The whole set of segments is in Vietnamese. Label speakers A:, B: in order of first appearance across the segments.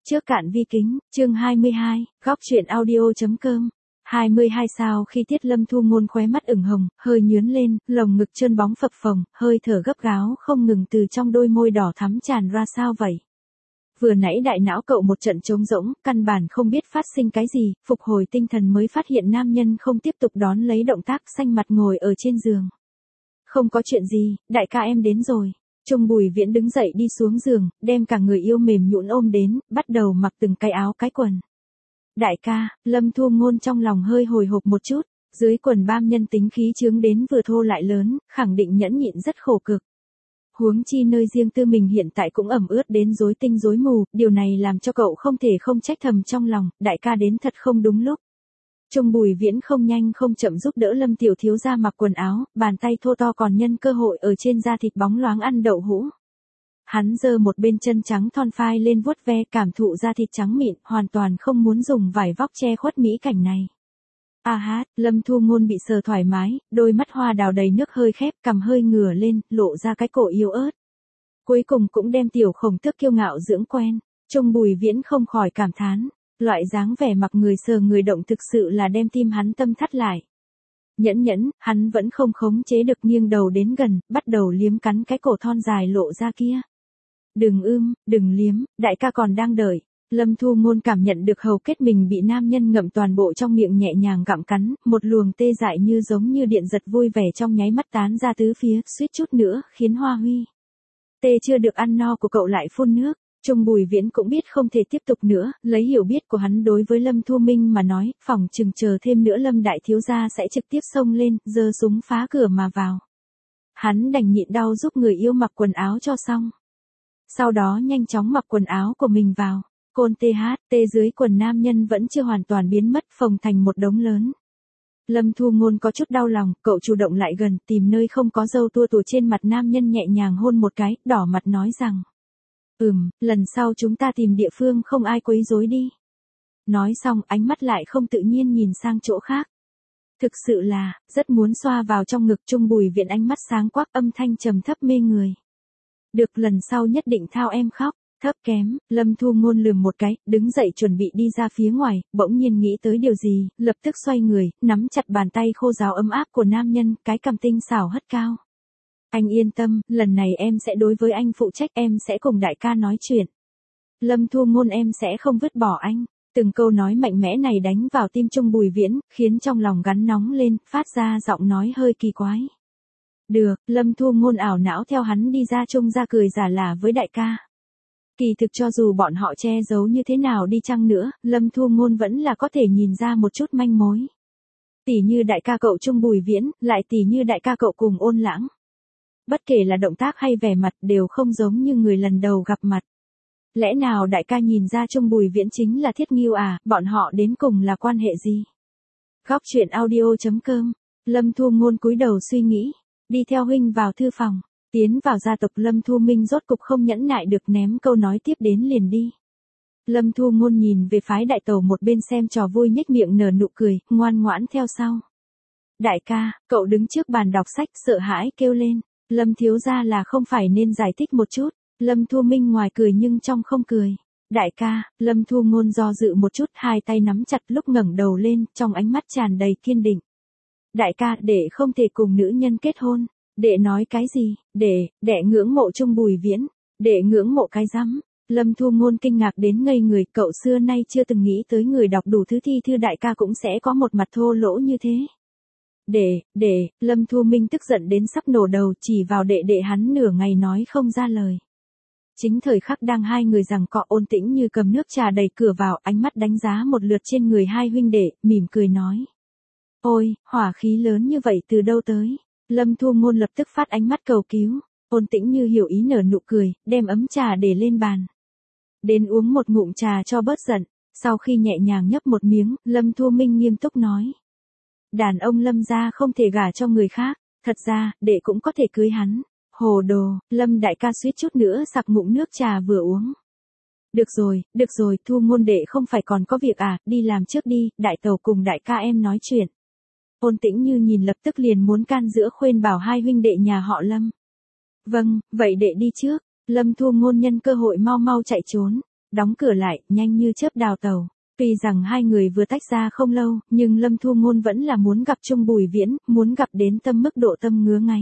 A: Trước cạn vi kính, chương 22, góc truyện audio.com. 22 sao khi Tiết Lâm Thu Ngôn khóe mắt ửng hồng, hơi nhướn lên, lồng ngực trơn bóng phập phồng, hơi thở gấp gáo không ngừng từ trong đôi môi đỏ thắm tràn ra sao vậy. Vừa nãy đại não cậu một trận trống rỗng, căn bản không biết phát sinh cái gì, phục hồi tinh thần mới phát hiện nam nhân không tiếp tục đón lấy động tác xanh mặt ngồi ở trên giường. Không có chuyện gì, đại ca em đến rồi. Trung Bùi Viễn đứng dậy đi xuống giường, đem cả người yêu mềm nhũn ôm đến, bắt đầu mặc từng cái áo cái quần. Đại ca, Lâm Thu Ngôn trong lòng hơi hồi hộp một chút, dưới quần bam nhân tính khí chướng đến vừa thô lại lớn, khẳng định nhẫn nhịn rất khổ cực. Huống chi nơi riêng tư mình hiện tại cũng ẩm ướt đến rối tinh rối mù, điều này làm cho cậu không thể không trách thầm trong lòng, đại ca đến thật không đúng lúc. Trung Bùi Viễn không nhanh không chậm giúp đỡ Lâm tiểu thiếu gia mặc quần áo, bàn tay thô to còn nhân cơ hội ở trên da thịt bóng loáng ăn đậu hũ. Hắn giơ một bên chân trắng thon phai lên vuốt ve cảm thụ da thịt trắng mịn, hoàn toàn không muốn dùng vải vóc che khuất mỹ cảnh này. Lâm Thu Ngôn bị sờ thoải mái, đôi mắt hoa đào đầy nước hơi khép, cằm hơi ngửa lên, lộ ra cái cổ yếu ớt. Cuối cùng cũng đem tiểu khổng tước kiêu ngạo dưỡng quen. Trung Bùi Viễn không khỏi cảm thán. Loại dáng vẻ mặc người sờ người động thực sự là đem tim hắn tâm thắt lại. Nhẫn, hắn vẫn không khống chế được nghiêng đầu đến gần, bắt đầu liếm cắn cái cổ thon dài lộ ra kia. Đừng liếm, đại ca còn đang đợi. Lâm Thu Ngôn cảm nhận được hầu kết mình bị nam nhân ngậm toàn bộ trong miệng nhẹ nhàng gặm cắn, một luồng tê dại như giống như điện giật vui vẻ trong nháy mắt tán ra tứ phía, suýt chút nữa, khiến Hoa Huy. Tê chưa được ăn no của cậu lại phun nước. Trung Bùi Viễn cũng biết không thể tiếp tục nữa, lấy hiểu biết của hắn đối với Lâm Thu Minh mà nói, phỏng chừng chờ thêm nữa Lâm đại thiếu gia sẽ trực tiếp xông lên, giơ súng phá cửa mà vào. Hắn đành nhịn đau giúp người yêu mặc quần áo cho xong. Sau đó nhanh chóng mặc quần áo của mình vào, côn tê dưới quần nam nhân vẫn chưa hoàn toàn biến mất, phồng thành một đống lớn. Lâm Thu Ngôn có chút đau lòng, cậu chủ động lại gần, tìm nơi không có râu tua tủa trên mặt nam nhân nhẹ nhàng hôn một cái, đỏ mặt nói rằng. Lần sau chúng ta tìm địa phương không ai quấy rối đi. Nói xong ánh mắt lại không tự nhiên nhìn sang chỗ khác. Thực sự là, rất muốn xoa vào trong ngực. Trung Bùi Viễn ánh mắt sáng quắc, âm thanh trầm thấp mê người. Được, lần sau nhất định thao em khóc. Thấp kém, Lâm Thu Ngôn lườm một cái, đứng dậy chuẩn bị đi ra phía ngoài, bỗng nhiên nghĩ tới điều gì, lập tức xoay người, nắm chặt bàn tay khô ráo ấm áp của nam nhân, cái cằm tinh xảo hất cao. Anh yên tâm, lần này em sẽ đối với anh phụ trách, em sẽ cùng đại ca nói chuyện. Lâm Thu Ngôn, em sẽ không vứt bỏ anh. Từng câu nói mạnh mẽ này đánh vào tim Trung Bùi Viễn, khiến trong lòng gắn nóng lên, phát ra giọng nói hơi kỳ quái. Được, Lâm Thu Ngôn ảo não theo hắn đi ra, Trung ra cười giả lả với đại ca. Kỳ thực cho dù bọn họ che giấu như thế nào đi chăng nữa, Lâm Thu Ngôn vẫn là có thể nhìn ra một chút manh mối. Tỉ như đại ca cậu Trung Bùi Viễn, lại tỉ như đại ca cậu cùng Ôn Lãng. Bất kể là động tác hay vẻ mặt đều không giống như người lần đầu gặp mặt. Lẽ nào đại ca nhìn ra Trung Bùi Viễn chính là Thiết Ngưu à, bọn họ đến cùng là quan hệ gì? Góc truyện audio.com. Lâm Thu Ngôn cúi đầu suy nghĩ, đi theo huynh vào thư phòng, tiến vào gia tộc. Lâm Thu Minh rốt cục không nhẫn nại được, ném câu nói tiếp đến liền đi. Lâm Thu Ngôn nhìn về phái đại tẩu một bên xem trò vui, nhếch miệng nở nụ cười, ngoan ngoãn theo sau. Đại ca, cậu đứng trước bàn đọc sách sợ hãi kêu lên. Lâm thiếu gia là không phải nên giải thích một chút. Lâm Thu Minh ngoài cười nhưng trong không cười. Đại ca, Lâm Thu Ngôn do dự một chút, hai tay nắm chặt, lúc ngẩng đầu lên, trong ánh mắt tràn đầy kiên định. Đại ca, đệ không thể cùng nữ nhân kết hôn. Đệ nói cái gì? Đệ ngưỡng mộ Trung Bùi Viễn. Đệ ngưỡng mộ cái rắm. Lâm Thu Ngôn kinh ngạc đến ngây người, cậu xưa nay chưa từng nghĩ tới người đọc đủ thứ thi thư đại ca cũng sẽ có một mặt thô lỗ như thế. Lâm Thu Minh tức giận đến sắp nổ đầu, chỉ vào đệ hắn nửa ngày nói không ra lời. Chính thời khắc đang hai người giằng cọ, Ôn Tĩnh Như cầm nước trà đẩy cửa vào, ánh mắt đánh giá một lượt trên người hai huynh đệ, mỉm cười nói. Ôi, hỏa khí lớn như vậy từ đâu tới? Lâm Thu Ngôn lập tức phát ánh mắt cầu cứu. Ôn Tĩnh Như hiểu ý nở nụ cười, đem ấm trà để lên bàn. Đến uống một ngụm trà cho bớt giận. Sau khi nhẹ nhàng nhấp một miếng, Lâm Thu Minh nghiêm túc nói. Đàn ông Lâm gia không thể gả cho người khác, thật ra, đệ cũng có thể cưới hắn. Hồ đồ, Lâm đại ca suýt chút nữa sặc ngụm nước trà vừa uống. Được rồi, Thu Ngôn đệ không phải còn có việc à, đi làm trước đi, đại tẩu cùng đại ca em nói chuyện. Ôn Tĩnh Như nhìn lập tức liền muốn can giữa khuyên bảo hai huynh đệ nhà họ Lâm. Vâng, vậy đệ đi trước. Lâm Thu Ngôn nhân cơ hội mau mau chạy trốn. đóng cửa lại, nhanh như chớp đào tàu. Tuy rằng hai người vừa tách ra không lâu, nhưng Lâm Thu Ngôn vẫn là muốn gặp Trung Bùi Viễn, muốn gặp đến tâm mức độ tâm ngứa ngáy.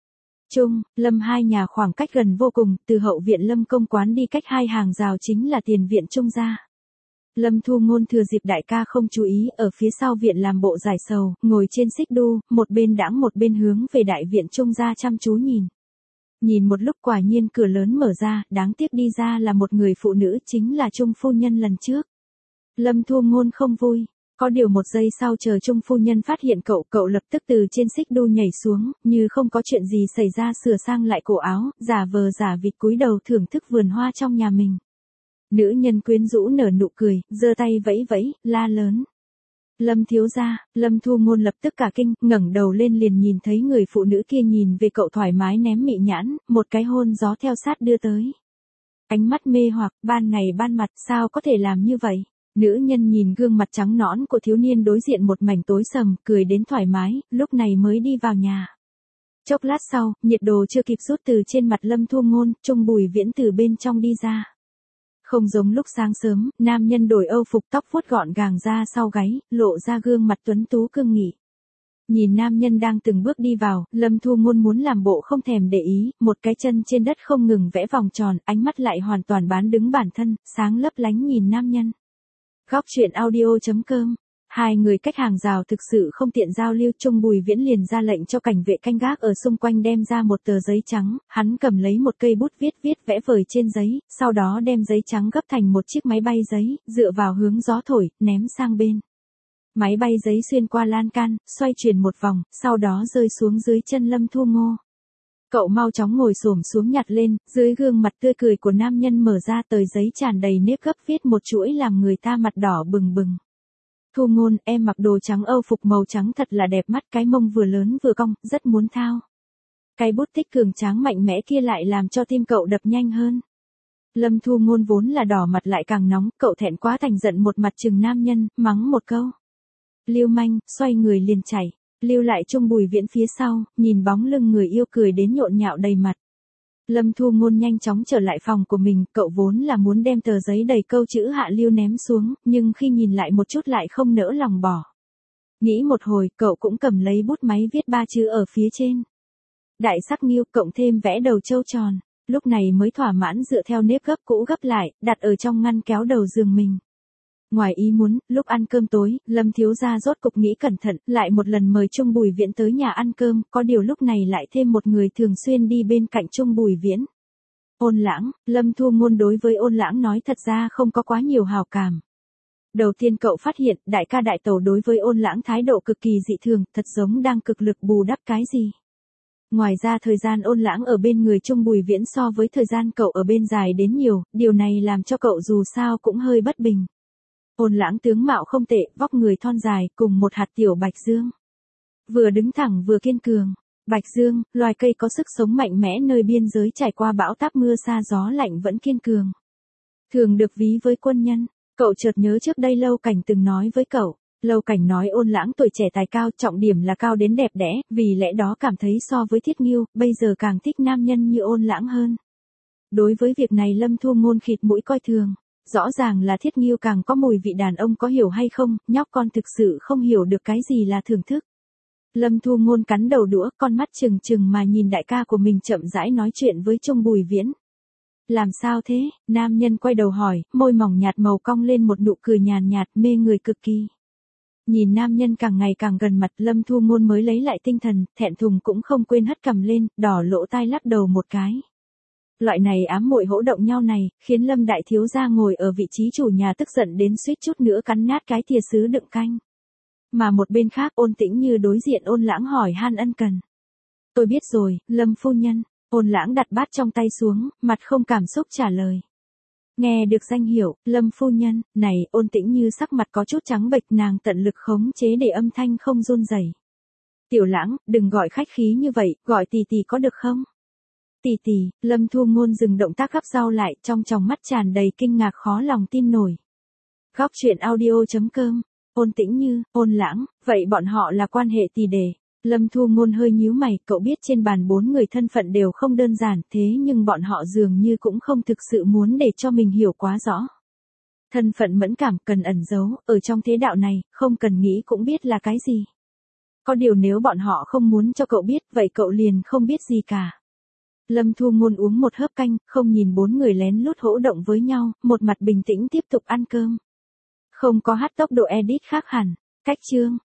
A: Trung, Lâm hai nhà khoảng cách gần vô cùng, từ hậu viện Lâm công quán đi cách 2 hàng rào chính là tiền viện Trung gia. Lâm Thu Ngôn thừa dịp đại ca không chú ý, ở phía sau viện làm bộ giải sầu, ngồi trên xích đu, một bên đãng một bên hướng về đại viện Trung gia chăm chú nhìn. Nhìn một lúc quả nhiên cửa lớn mở ra, đáng tiếc đi ra là một người phụ nữ, chính là Trung phu nhân lần trước. Lâm Thu Ngôn không vui, có điều một giây sau chờ Trung phu nhân phát hiện cậu lập tức từ trên xích đu nhảy xuống, như không có chuyện gì xảy ra sửa sang lại cổ áo, giả vờ giả vịt cúi đầu thưởng thức vườn hoa trong nhà mình. Nữ nhân quyến rũ nở nụ cười, giơ tay vẫy vẫy, la lớn. Lâm thiếu gia, Lâm Thu Ngôn lập tức cả kinh, ngẩng đầu lên liền nhìn thấy người phụ nữ kia nhìn về cậu thoải mái ném mị nhãn, một cái hôn gió theo sát đưa tới. Ánh mắt mê hoặc, ban ngày ban mặt, sao có thể làm như vậy? Nữ nhân nhìn gương mặt trắng nõn của thiếu niên đối diện một mảnh tối sầm, cười đến thoải mái, lúc này mới đi vào nhà. Chốc lát sau, nhiệt độ chưa kịp rút từ trên mặt Lâm Thu Ngôn, Trung Bùi Viễn từ bên trong đi ra. Không giống lúc sáng sớm, nam nhân đổi âu phục tóc vuốt gọn gàng ra sau gáy, lộ ra gương mặt tuấn tú cương nghị. Nhìn nam nhân đang từng bước đi vào, Lâm Thu Ngôn muốn làm bộ không thèm để ý, một cái chân trên đất không ngừng vẽ vòng tròn, ánh mắt lại hoàn toàn bán đứng bản thân, sáng lấp lánh nhìn nam nhân. Góc truyện audio.com. Hai người cách hàng rào thực sự không tiện giao lưu, Trung Bùi Viễn liền ra lệnh cho cảnh vệ canh gác ở xung quanh đem ra một tờ giấy trắng, hắn cầm lấy một cây bút viết vẽ vời trên giấy, sau đó đem giấy trắng gấp thành một chiếc máy bay giấy, dựa vào hướng gió thổi, ném sang bên. Máy bay giấy xuyên qua lan can, xoay chuyển một vòng, sau đó rơi xuống dưới chân Lâm Thu Ngôn. Cậu mau chóng ngồi xổm xuống nhặt lên, dưới gương mặt tươi cười của nam nhân mở ra tờ giấy tràn đầy nếp gấp viết một chuỗi làm người ta mặt đỏ bừng bừng. Thu Ngôn, em mặc đồ trắng âu phục màu trắng thật là đẹp mắt, cái mông vừa lớn vừa cong, rất muốn thao. Cái bút tích cường tráng mạnh mẽ kia lại làm cho tim cậu đập nhanh hơn. Lâm Thu Ngôn vốn là đỏ mặt lại càng nóng, cậu thẹn quá thành giận một mặt trừng nam nhân, mắng một câu. Lưu manh, xoay người liền chạy, lưu lại Trung Bùi Viễn phía sau, nhìn bóng lưng người yêu cười đến nhộn nhạo đầy mặt. Lâm Thu Ngôn nhanh chóng trở lại phòng của mình, cậu vốn là muốn đem tờ giấy đầy câu chữ hạ lưu ném xuống, nhưng khi nhìn lại một chút lại không nỡ lòng bỏ. Nghĩ một hồi, cậu cũng cầm lấy bút máy viết 3 chữ ở phía trên. Đại sắc nghiêu, cộng thêm vẽ đầu trâu tròn, lúc này mới thỏa mãn dựa theo nếp gấp cũ gấp lại, đặt ở trong ngăn kéo đầu giường mình. Ngoài ý muốn, lúc ăn cơm tối, Lâm thiếu gia rốt cục nghĩ cẩn thận, lại một lần mời Trung Bùi Viễn tới nhà ăn cơm, có điều lúc này lại thêm một người thường xuyên đi bên cạnh Trung Bùi Viễn. Ôn Lãng, Lâm Thu Ngôn đối với Ôn Lãng nói thật ra không có quá nhiều hào cảm. Đầu tiên cậu phát hiện, đại ca đại tẩu đối với Ôn Lãng thái độ cực kỳ dị thường, thật giống đang cực lực bù đắp cái gì. Ngoài ra thời gian Ôn Lãng ở bên người Trung Bùi Viễn so với thời gian cậu ở bên dài đến nhiều, điều này làm cho cậu dù sao cũng hơi bất bình. Ôn Lãng tướng mạo không tệ, vóc người thon dài, cùng một hạt tiểu bạch dương. Vừa đứng thẳng vừa kiên cường. Bạch dương, loài cây có sức sống mạnh mẽ nơi biên giới trải qua bão táp mưa sa gió lạnh vẫn kiên cường. Thường được ví với quân nhân, cậu chợt nhớ trước đây Lâu Cảnh từng nói với cậu. Lâu Cảnh nói Ôn Lãng tuổi trẻ tài cao, trọng điểm là cao đến đẹp đẽ, vì lẽ đó cảm thấy so với Thiết Nghiêu, bây giờ càng thích nam nhân như Ôn Lãng hơn. Đối với việc này Lâm Thu Ngôn khịt mũi coi thường. Rõ ràng là Thiết Nghiêu càng có mùi vị đàn ông, có hiểu hay không, nhóc con thực sự không hiểu được cái gì là thưởng thức. Lâm Thu Ngôn cắn đầu đũa, con mắt trừng trừng mà nhìn đại ca của mình chậm rãi nói chuyện với Trung Bùi Viễn. Làm sao thế? Nam nhân quay đầu hỏi, môi mỏng nhạt màu cong lên một nụ cười nhàn nhạt mê người cực kỳ. Nhìn nam nhân càng ngày càng gần mặt, Lâm Thu Ngôn mới lấy lại tinh thần, thẹn thùng cũng không quên hất cằm lên, đỏ lỗ tai lắc đầu một cái. Loại này ám muội hỗ động nhau này, khiến Lâm đại thiếu gia ngồi ở vị trí chủ nhà tức giận đến suýt chút nữa cắn nát cái thìa sứ đựng canh. Mà một bên khác Ôn Tĩnh Như đối diện Ôn Lãng hỏi han ân cần. Tôi biết rồi, Lâm phu nhân. Ôn Lãng đặt bát trong tay xuống, mặt không cảm xúc trả lời. Nghe được danh hiệu, Lâm phu nhân, này, Ôn Tĩnh Như sắc mặt có chút trắng bệch, nàng tận lực khống chế để âm thanh không run rẩy. Tiểu Lãng, đừng gọi khách khí như vậy, gọi tỷ tỷ có được không? Tỷ tỷ, Lâm Thu Ngôn dừng động tác gắp rau lại, trong tròng mắt tràn đầy kinh ngạc khó lòng tin nổi. Góc truyện audio.com. Ôn Tĩnh Như, Ôn Lãng, vậy bọn họ là quan hệ tỷ đệ. Lâm Thu Ngôn hơi nhíu mày, cậu biết trên bàn 4 người thân phận đều không đơn giản, thế nhưng bọn họ dường như cũng không thực sự muốn để cho mình hiểu quá rõ. Thân phận mẫn cảm cần ẩn giấu, ở trong thế đạo này, không cần nghĩ cũng biết là cái gì. Có điều nếu bọn họ không muốn cho cậu biết, vậy cậu liền không biết gì cả. Lâm Thu Ngôn uống một hớp canh, không nhìn 4 người lén lút hỗ động với nhau, một mặt bình tĩnh tiếp tục ăn cơm. Không có hát tốc độ edit khác hẳn. Cách chương.